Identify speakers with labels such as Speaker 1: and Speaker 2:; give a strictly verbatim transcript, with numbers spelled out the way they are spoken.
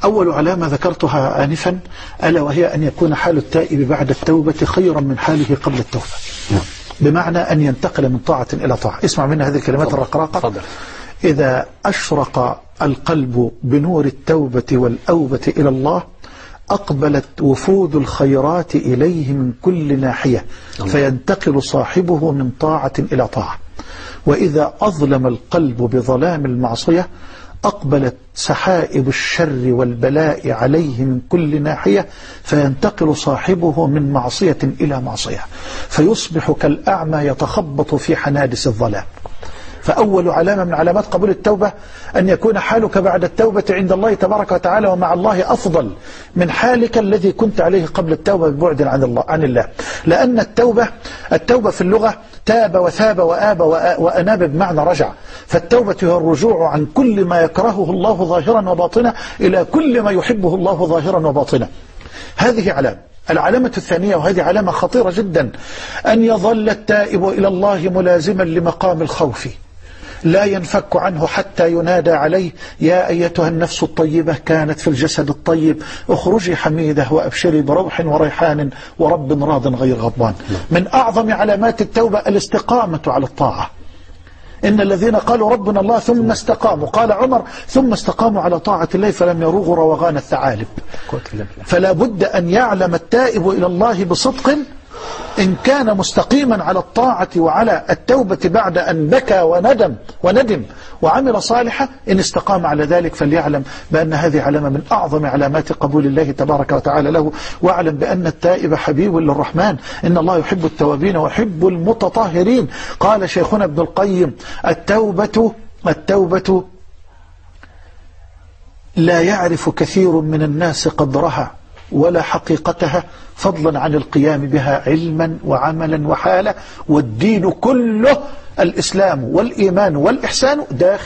Speaker 1: أول علامة ذكرتها آنفا ألا وهي أن يكون حال التائب بعد التوبة خيرا من حاله قبل التوبة. بمعنى أن ينتقل من طاعة إلى طاعة. اسمع منها هذه الكلمات الرقراقة. إذا أشرق القلب بنور التوبة والأوبة إلى الله أقبلت وفود الخيرات إليه من كل ناحية فينتقل صاحبه من طاعة إلى طاعة. وإذا أظلم القلب بظلام المعصية أقبلت سحائب الشر والبلاء عليه من كل ناحية فينتقل صاحبه من معصية إلى معصية فيصبح كالأعمى يتخبط في حنادس الظلام. فأول علامة من علامات قبول التوبة أن يكون حالك بعد التوبة عند الله تبارك وتعالى ومع الله أفضل من حالك الذي كنت عليه قبل التوبة ببعد عن الله عن الله. لأن التوبة التوبة في اللغة تاب وثاب وآب وأناب بمعنى رجع. فالتوبة هي الرجوع عن كل ما يكرهه الله ظاهرا وباطنا إلى كل ما يحبه الله ظاهرا وباطنا. هذه علامة. العلامة الثانية وهذه علامة خطيرة جدا أن يظل التائب إلى الله ملازما لمقام الخوف لا ينفك عنه حتى ينادى عليه يا أيتها النفس الطيبة كانت في الجسد الطيب اخرجي حميدة وأبشري بروح وريحان ورب راض غير غضبان. من أعظم علامات التوبة الاستقامة على الطاعة. إن الذين قالوا ربنا الله ثم استقاموا قال عمر ثم استقاموا على طاعة الله فلم يروغوا روغان الثعالب. فلا بد أن يعلم التائب إلى الله بصدق إن كان مستقيما على الطاعة وعلى التوبة بعد أن بكى وندم وندم وعمل صالحا إن استقام على ذلك فليعلم بأن هذه علامة من أعظم علامات قبول الله تبارك وتعالى له. واعلم بأن التائب حبيب للرحمن إن الله يحب التوابين ويحب المتطهرين. قال شيخنا ابن القيم التوبة التوبة لا يعرف كثير من الناس قدرها ولا حقيقتها فضلا عن القيام بها علما وعملا وحالا. والدين كله الإسلام والإيمان والإحسان داخل